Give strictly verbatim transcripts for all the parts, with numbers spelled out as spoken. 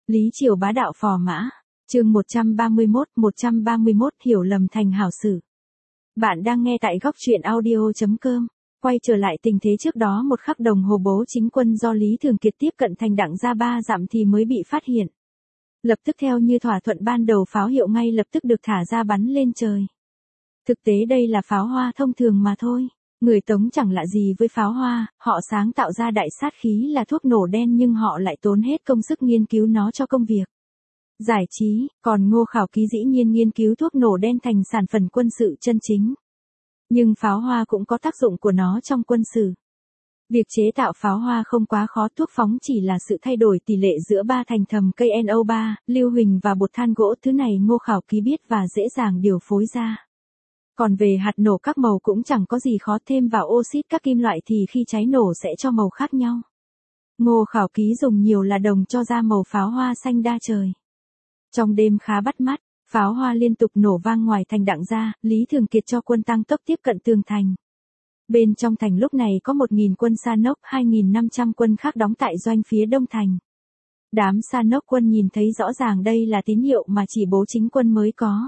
Lý Triều bá đạo phò mã. Chương một trăm ba mươi mốt, một trăm ba mươi mốt hiểu lầm thành hảo sử. Bạn đang nghe tại góc truyện audio chấm com. Quay trở lại tình thế trước đó một khắc đồng hồ bố chính quân do Lý Thường Kiệt tiếp cận thành Đặng Gia ba dặm thì mới bị phát hiện. Lập tức theo như thỏa thuận ban đầu pháo hiệu ngay lập tức được thả ra bắn lên trời. Thực tế đây là pháo hoa thông thường mà thôi. Người Tống chẳng lạ gì với pháo hoa, họ sáng tạo ra đại sát khí là thuốc nổ đen nhưng họ lại tốn hết công sức nghiên cứu nó cho công việc giải trí, còn Ngô Khảo Ký dĩ nhiên nghiên cứu thuốc nổ đen thành sản phẩm quân sự chân chính. Nhưng pháo hoa cũng có tác dụng của nó trong quân sự. Việc chế tạo pháo hoa không quá khó, thuốc phóng chỉ là sự thay đổi tỷ lệ giữa ba thành thầm cây N O ba, lưu huỳnh và bột than gỗ, thứ này Ngô Khảo Ký biết và dễ dàng điều phối ra. Còn về hạt nổ các màu cũng chẳng có gì khó, thêm vào oxit các kim loại thì khi cháy nổ sẽ cho màu khác nhau. Ngô Khảo Ký dùng nhiều là đồng cho ra màu pháo hoa xanh đa trời. Trong đêm khá bắt mắt, pháo hoa liên tục nổ vang ngoài thành Đặng Gia, Lý Thường Kiệt cho quân tăng tốc tiếp cận tường thành. Bên trong thành lúc này có một nghìn quân Sa Nốc, hai nghìn năm trăm quân khác đóng tại doanh phía đông thành. Đám Sa Nốc quân nhìn thấy rõ ràng đây là tín hiệu mà chỉ bố chính quân mới có.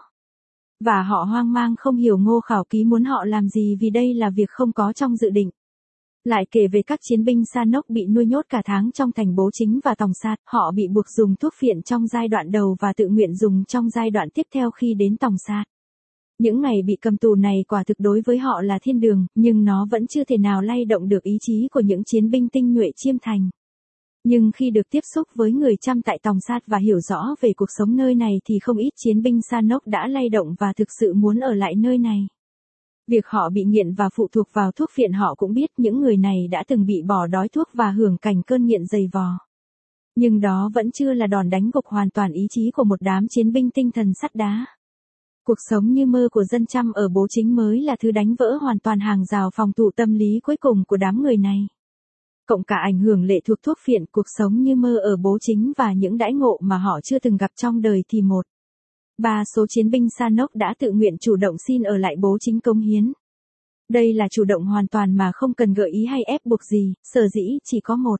Và họ hoang mang không hiểu Ngô Khảo Ký muốn họ làm gì vì đây là việc không có trong dự định. Lại kể về các chiến binh Sa Nốc bị nuôi nhốt cả tháng trong thành bố chính và tòng sát, họ bị buộc dùng thuốc phiện trong giai đoạn đầu và tự nguyện dùng trong giai đoạn tiếp theo khi đến tòng sát. Những ngày bị cầm tù này quả thực đối với họ là thiên đường, nhưng nó vẫn chưa thể nào lay động được ý chí của những chiến binh tinh nhuệ Chiêm Thành. Nhưng khi được tiếp xúc với người Chăm tại tòng sát và hiểu rõ về cuộc sống nơi này thì không ít chiến binh Sa Nốc đã lay động và thực sự muốn ở lại nơi này. Việc họ bị nghiện và phụ thuộc vào thuốc phiện họ cũng biết, những người này đã từng bị bỏ đói thuốc và hưởng cảnh cơn nghiện dày vò. Nhưng đó vẫn chưa là đòn đánh gục hoàn toàn ý chí của một đám chiến binh tinh thần sắt đá. Cuộc sống như mơ của dân Chăm ở bố chính mới là thứ đánh vỡ hoàn toàn hàng rào phòng thủ tâm lý cuối cùng của đám người này. Cộng cả ảnh hưởng lệ thuộc thuốc phiện, cuộc sống như mơ ở bố chính và những đãi ngộ mà họ chưa từng gặp trong đời thì một. Ba số chiến binh Sa Nốc đã tự nguyện chủ động xin ở lại bố chính cống hiến. Đây là chủ động hoàn toàn mà không cần gợi ý hay ép buộc gì, sở dĩ chỉ có một.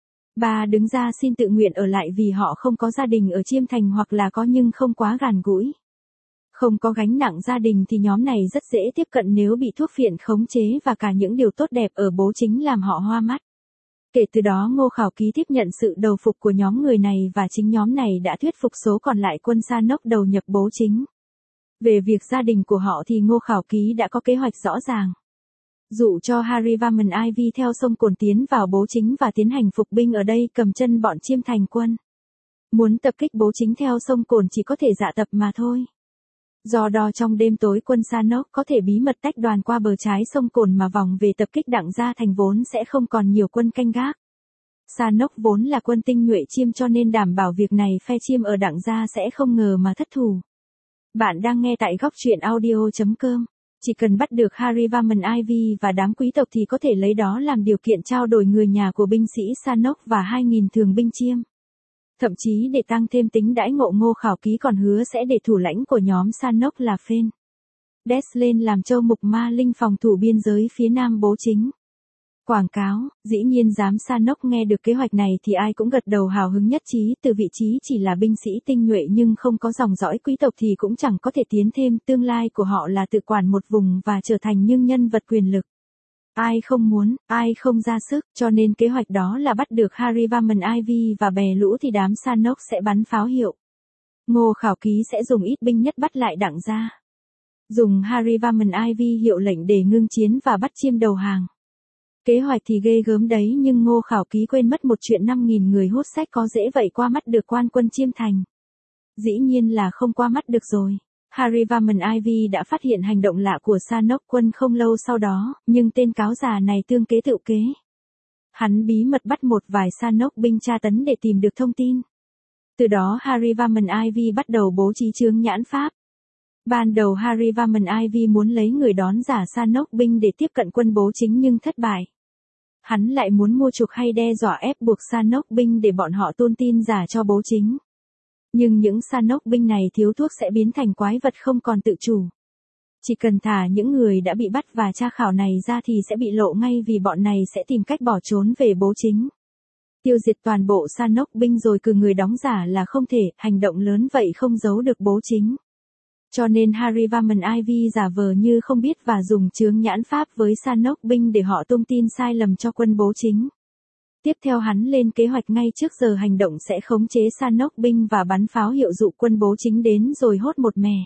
Ba đứng ra xin tự nguyện ở lại vì họ không có gia đình ở Chiêm Thành hoặc là có nhưng không quá gần gũi. Không có gánh nặng gia đình thì nhóm này rất dễ tiếp cận nếu bị thuốc phiện khống chế và cả những điều tốt đẹp ở bố chính làm họ hoa mắt. Kể từ đó Ngô Khảo Ký tiếp nhận sự đầu phục của nhóm người này và chính nhóm này đã thuyết phục số còn lại quân Sa Nốc đầu nhập bố chính. Về việc gia đình của họ thì Ngô Khảo Ký đã có kế hoạch rõ ràng. Dụ cho Harry Vaman Ivy theo sông Cồn tiến vào bố chính và tiến hành phục binh ở đây cầm chân bọn Chiêm Thành quân. Muốn tập kích bố chính theo sông Cồn chỉ có thể dạ tập mà thôi. Do đó trong đêm tối quân Sa Nốc có thể bí mật tách đoàn qua bờ trái sông Cồn mà vòng về tập kích Đặng Gia thành vốn sẽ không còn nhiều quân canh gác. Sa Nốc vốn là quân tinh nhuệ Chiêm cho nên đảm bảo việc này phe Chiêm ở Đặng Gia sẽ không ngờ mà thất thủ. Bạn đang nghe tại góc truyện audio chấm com. Chỉ cần bắt được Harry Vaman Ivy và đám quý tộc thì có thể lấy đó làm điều kiện trao đổi người nhà của binh sĩ Sa Nốc và hai nghìn thường binh Chiêm. Thậm chí để tăng thêm tính đãi ngộ Ngô Khảo Ký còn hứa sẽ để thủ lãnh của nhóm Sa Nốc là Phen Des lên làm châu mục ma linh phòng thủ biên giới phía nam bố chính. Quảng cáo, dĩ nhiên giám Sa Nốc nghe được kế hoạch này thì ai cũng gật đầu hào hứng nhất trí, từ vị trí chỉ là binh sĩ tinh nhuệ nhưng không có dòng dõi quý tộc thì cũng chẳng có thể tiến thêm, tương lai của họ là tự quản một vùng và trở thành những nhân vật quyền lực. Ai không muốn, ai không ra sức, cho nên kế hoạch đó là bắt được Harry Vaman Ivy và bè lũ thì đám Sa Nốc sẽ bắn pháo hiệu. Ngô Khảo Ký sẽ dùng ít binh nhất bắt lại Đặng Gia. Dùng Harry Vaman Ivy hiệu lệnh để ngưng chiến và bắt Chiêm đầu hàng. Kế hoạch thì ghê gớm đấy nhưng Ngô Khảo Ký quên mất một chuyện năm nghìn người hút sách có dễ vậy qua mắt được quan quân Chiêm Thành. Dĩ nhiên là không qua mắt được rồi. Harry Vaman Ivy đã phát hiện hành động lạ của Sa Nốc quân không lâu sau đó, nhưng tên cáo già này tương kế tự kế. Hắn bí mật bắt một vài Sa Nốc binh tra tấn để tìm được thông tin. Từ đó Harry Vaman Ivy bắt đầu bố trí chướng nhãn pháp. Ban đầu Harry Vaman Ivy muốn lấy người đón giả Sa Nốc binh để tiếp cận quân bố chính nhưng thất bại. Hắn lại muốn mua chuộc hay đe dọa ép buộc Sa Nốc binh để bọn họ tôn tin giả cho bố chính. Nhưng những Sa Nốc binh này thiếu thuốc sẽ biến thành quái vật không còn tự chủ. Chỉ cần thả những người đã bị bắt và tra khảo này ra thì sẽ bị lộ ngay vì bọn này sẽ tìm cách bỏ trốn về bố chính. Tiêu diệt toàn bộ Sa Nốc binh rồi cử người đóng giả là không thể, hành động lớn vậy không giấu được bố chính. Cho nên Harivarman Ivy giả vờ như không biết và dùng chướng nhãn pháp với Sa Nốc binh để họ tung tin sai lầm cho quân bố chính. Tiếp theo hắn lên kế hoạch ngay trước giờ hành động sẽ khống chế Sa Nốc binh và bắn pháo hiệu dụ quân bố chính đến rồi hốt một mẻ.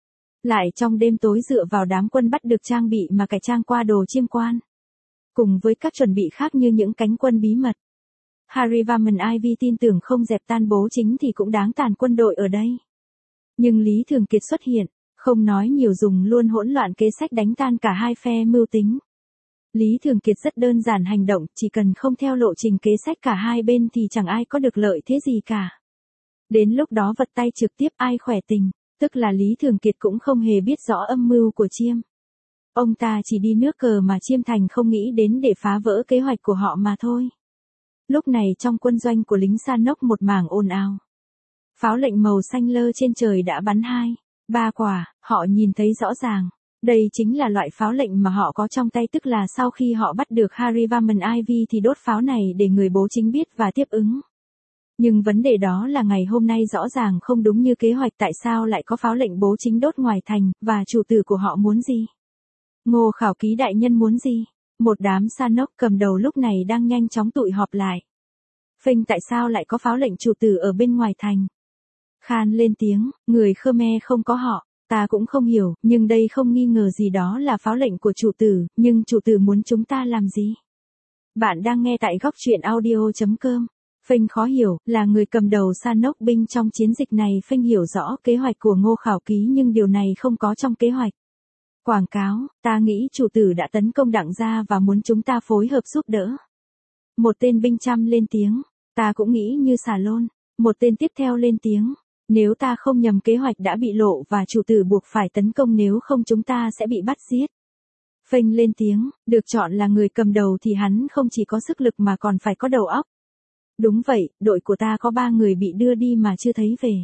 Lại trong đêm tối dựa vào đám quân bắt được trang bị mà cải trang qua đồ chiêm quan. Cùng với các chuẩn bị khác như những cánh quân bí mật. Harivarman Ivy tin tưởng không dẹp tan bố chính thì cũng đáng tàn quân đội ở đây. Nhưng Lý Thường Kiệt xuất hiện, không nói nhiều dùng luôn hỗn loạn kế sách đánh tan cả hai phe mưu tính. Lý Thường Kiệt rất đơn giản hành động, chỉ cần không theo lộ trình kế sách cả hai bên thì chẳng ai có được lợi thế gì cả. Đến lúc đó vật tay trực tiếp ai khỏe tình, tức là Lý Thường Kiệt cũng không hề biết rõ âm mưu của Chiêm. Ông ta chỉ đi nước cờ mà Chiêm Thành không nghĩ đến để phá vỡ kế hoạch của họ mà thôi. Lúc này trong quân doanh của lính Sa Nốc một mảng ồn ào. Pháo lệnh màu xanh lơ trên trời đã bắn hai, ba quả, họ nhìn thấy rõ ràng. Đây chính là loại pháo lệnh mà họ có trong tay, tức là sau khi họ bắt được Harivarman Ivy thì đốt pháo này để người bố chính biết và tiếp ứng. Nhưng vấn đề đó là ngày hôm nay rõ ràng không đúng như kế hoạch, tại sao lại có pháo lệnh bố chính đốt ngoài thành, và chủ tử của họ muốn gì? Ngô Khảo Ký đại nhân muốn gì? Một đám Sa Nốc cầm đầu lúc này đang nhanh chóng tụi họp lại. Phênh tại sao lại có pháo lệnh chủ tử ở bên ngoài thành? Khan lên tiếng, người Khmer không có họ, ta cũng không hiểu, nhưng đây không nghi ngờ gì đó là pháo lệnh của chủ tử, nhưng chủ tử muốn chúng ta làm gì? Bạn đang nghe tại góc truyện audio chấm com. Phênh khó hiểu, là người cầm đầu Sa Nốc binh trong chiến dịch này. Phênh hiểu rõ kế hoạch của Ngô Khảo Ký nhưng điều này không có trong kế hoạch. Quảng cáo, ta nghĩ chủ tử đã tấn công Đặng gia và muốn chúng ta phối hợp giúp đỡ. Một tên binh chăm lên tiếng, ta cũng nghĩ như xà lôn. Một tên tiếp theo lên tiếng, nếu ta không nhầm kế hoạch đã bị lộ và chủ tử buộc phải tấn công, nếu không chúng ta sẽ bị bắt giết. Phênh lên tiếng, được chọn là người cầm đầu thì hắn không chỉ có sức lực mà còn phải có đầu óc. Đúng vậy, đội của ta có ba người bị đưa đi mà chưa thấy về.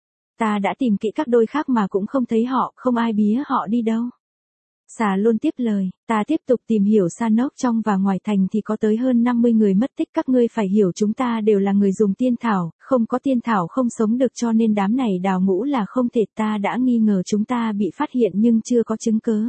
Ta đã tìm kỹ các đôi khác mà cũng không thấy họ, không ai bía họ đi đâu. Xà Lôn tiếp lời, ta tiếp tục tìm hiểu Sa Nốc trong và ngoài thành thì có tới hơn năm mươi người mất tích, các ngươi phải hiểu chúng ta đều là người dùng tiên thảo, không có tiên thảo không sống được, cho nên đám này đào ngũ là không thể. Ta đã nghi ngờ chúng ta bị phát hiện nhưng chưa có chứng cớ.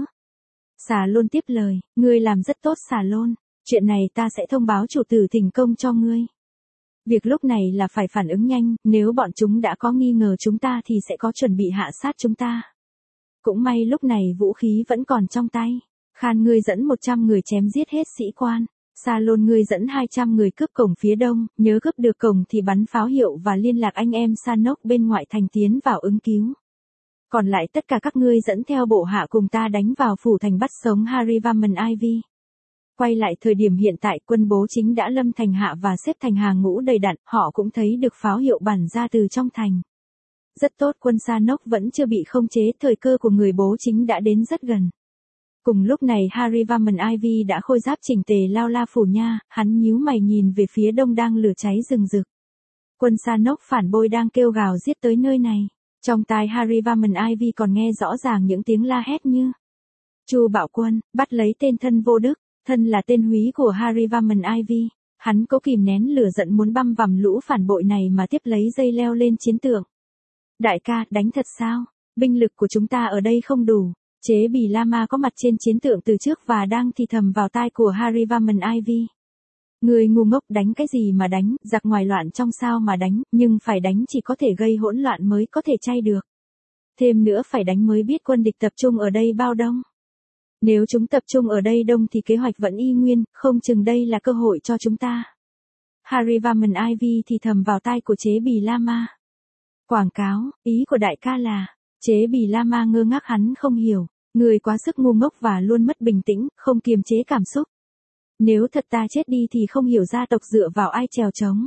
Xà Lôn tiếp lời, ngươi làm rất tốt Xà Lôn, chuyện này ta sẽ thông báo chủ tử thành công cho ngươi. Việc lúc này là phải phản ứng nhanh, nếu bọn chúng đã có nghi ngờ chúng ta thì sẽ có chuẩn bị hạ sát chúng ta. Cũng may lúc này vũ khí vẫn còn trong tay. Khan ngươi dẫn một trăm người chém giết hết sĩ quan. Sa Lôn ngươi dẫn hai trăm người cướp cổng phía đông, nhớ cướp được cổng thì bắn pháo hiệu và liên lạc anh em Sa Nốc bên ngoại thành tiến vào ứng cứu. Còn lại tất cả các ngươi dẫn theo bộ hạ cùng ta đánh vào phủ thành bắt sống Harivarman Ivy. Quay lại thời điểm hiện tại, quân bố chính đã lâm thành hạ và xếp thành hàng ngũ đầy đặn, họ cũng thấy được pháo hiệu bắn ra từ trong thành. Rất tốt, quân Sa Nốc vẫn chưa bị khống chế, thời cơ của người bố chính đã đến rất gần. Cùng lúc này Harivarman Ivy đã khôi giáp chỉnh tề lao la phủ nha, hắn nhíu mày nhìn về phía đông đang lửa cháy rừng rực. Quân Sa Nốc phản bội đang kêu gào giết tới nơi này. Trong tai Harivarman Ivy còn nghe rõ ràng những tiếng la hét như: Chu Bạo Quân, bắt lấy tên thân vô đức. Thân là tên húy của Harivarman Ivy, hắn cố kìm nén lửa giận muốn băm vằm lũ phản bội này mà tiếp lấy dây leo lên chiến tượng. Đại ca, đánh thật sao? Binh lực của chúng ta ở đây không đủ. Chế Bì Lama có mặt trên chiến tượng từ trước và đang thì thầm vào tai của Harivarman Ivy. Người ngu ngốc, đánh cái gì mà đánh, giặc ngoài loạn trong sao mà đánh, nhưng phải đánh chỉ có thể gây hỗn loạn mới có thể chay được. Thêm nữa phải đánh mới biết quân địch tập trung ở đây bao đông. Nếu chúng tập trung ở đây đông thì kế hoạch vẫn y nguyên, không chừng đây là cơ hội cho chúng ta. Harivarman Ivy thì thầm vào tai của Chế Bì Lama. Quảng cáo, ý của đại ca là, Chế Bì Lama ngơ ngác, hắn không hiểu, người quá sức ngu ngốc và luôn mất bình tĩnh, không kiềm chế cảm xúc. Nếu thật ta chết đi thì không hiểu gia tộc dựa vào ai trèo trống.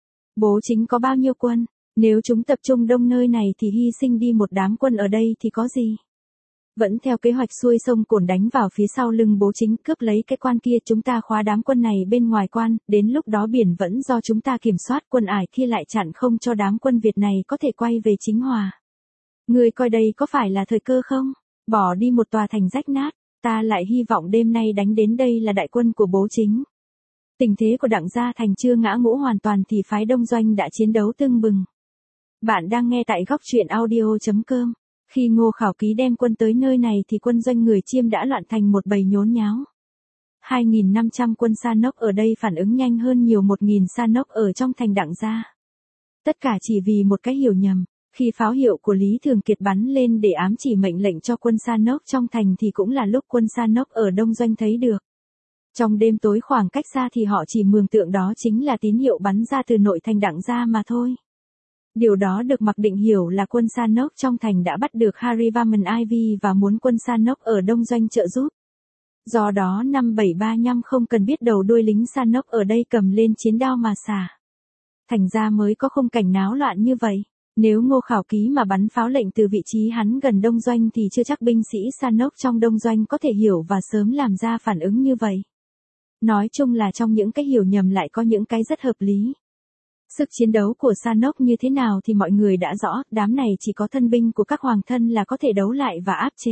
Bố chính có bao nhiêu quân, nếu chúng tập trung đông nơi này thì hy sinh đi một đám quân ở đây thì có gì. Vẫn theo kế hoạch xuôi sông Cồn đánh vào phía sau lưng bố chính, cướp lấy cái quan kia, chúng ta khóa đám quân này bên ngoài quan, đến lúc đó biển vẫn do chúng ta kiểm soát, quân Ải kia lại chặn không cho đám quân Việt này có thể quay về Chính Hòa. Người coi đây có phải là thời cơ không? Bỏ đi một tòa thành rách nát, ta lại hy vọng đêm nay đánh đến đây là đại quân của bố chính. Tình thế của Đặng Gia Thành chưa ngã ngũ hoàn toàn thì phái Đông Doanh đã chiến đấu tưng bừng. Bạn đang nghe tại góc truyện audio.com. Khi Ngô Khảo Ký đem quân tới nơi này thì quân doanh người Chiêm đã loạn thành một bầy nhốn nháo. hai nghìn năm trăm quân Sa Nốc ở đây phản ứng nhanh hơn nhiều một nghìn Sa Nốc ở trong thành Đặng Gia. Tất cả chỉ vì một cái hiểu nhầm, khi pháo hiệu của Lý Thường Kiệt bắn lên để ám chỉ mệnh lệnh cho quân Sa Nốc trong thành thì cũng là lúc quân Sa Nốc ở Đông Doanh thấy được. Trong đêm tối khoảng cách xa thì họ chỉ mường tượng đó chính là tín hiệu bắn ra từ nội thành Đặng Gia mà thôi. Điều đó được mặc định hiểu là quân Sa Nốc trong thành đã bắt được Harivarman Ivy và muốn quân Sa Nốc ở Đông Doanh trợ giúp. Do đó năm bảy ba lăm không cần biết đầu đuôi lính Sa Nốc ở đây cầm lên chiến đao mà xả. Thành ra mới có khung cảnh náo loạn như vậy. Nếu Ngô Khảo Ký mà bắn pháo lệnh từ vị trí hắn gần Đông Doanh thì chưa chắc binh sĩ Sa Nốc trong Đông Doanh có thể hiểu và sớm làm ra phản ứng như vậy. Nói chung là trong những cái hiểu nhầm lại có những cái rất hợp lý. Sức chiến đấu của Sa Nốc như thế nào thì mọi người đã rõ, đám này chỉ có thân binh của các hoàng thân là có thể đấu lại và áp chế.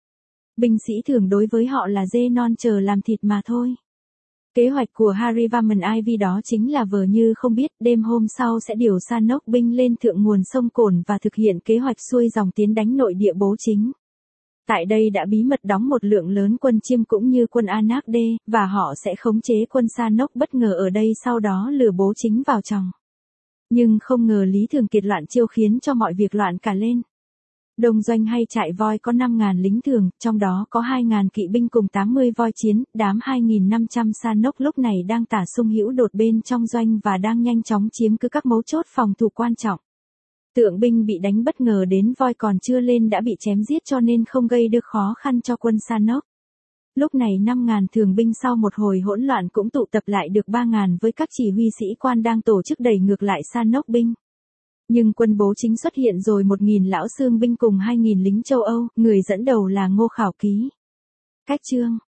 Binh sĩ thường đối với họ là dê non chờ làm thịt mà thôi. Kế hoạch của Harivarman Ivy đó chính là vờ như không biết đêm hôm sau sẽ điều Sa Nốc binh lên thượng nguồn sông Cồn và thực hiện kế hoạch xuôi dòng tiến đánh nội địa Bố Chính. Tại đây đã bí mật đóng một lượng lớn quân Chiêm cũng như quân Anak Đê, và họ sẽ khống chế quân Sa Nốc bất ngờ ở đây sau đó lừa Bố Chính vào chòng. Nhưng không ngờ Lý Thường Kiệt loạn chiêu khiến cho mọi việc loạn cả lên. Đông Doanh hay trại voi có năm nghìn lính thường, trong đó có hai nghìn kỵ binh cùng tám mươi voi chiến, đám hai nghìn năm trăm Sa Nốc lúc này đang tả sung hữu đột bên trong doanh và đang nhanh chóng chiếm cứ các mấu chốt phòng thủ quan trọng. Tượng binh bị đánh bất ngờ đến voi còn chưa lên đã bị chém giết cho nên không gây được khó khăn cho quân Sa Nốc. Lúc này năm nghìn thường binh sau một hồi hỗn loạn cũng tụ tập lại được ba nghìn với các chỉ huy sĩ quan đang tổ chức đẩy ngược lại Sa Nốc binh. Nhưng quân Bố Chính xuất hiện rồi một nghìn lão xương binh cùng hai nghìn lính châu Âu, người dẫn đầu là Ngô Khảo Ký. Cách chương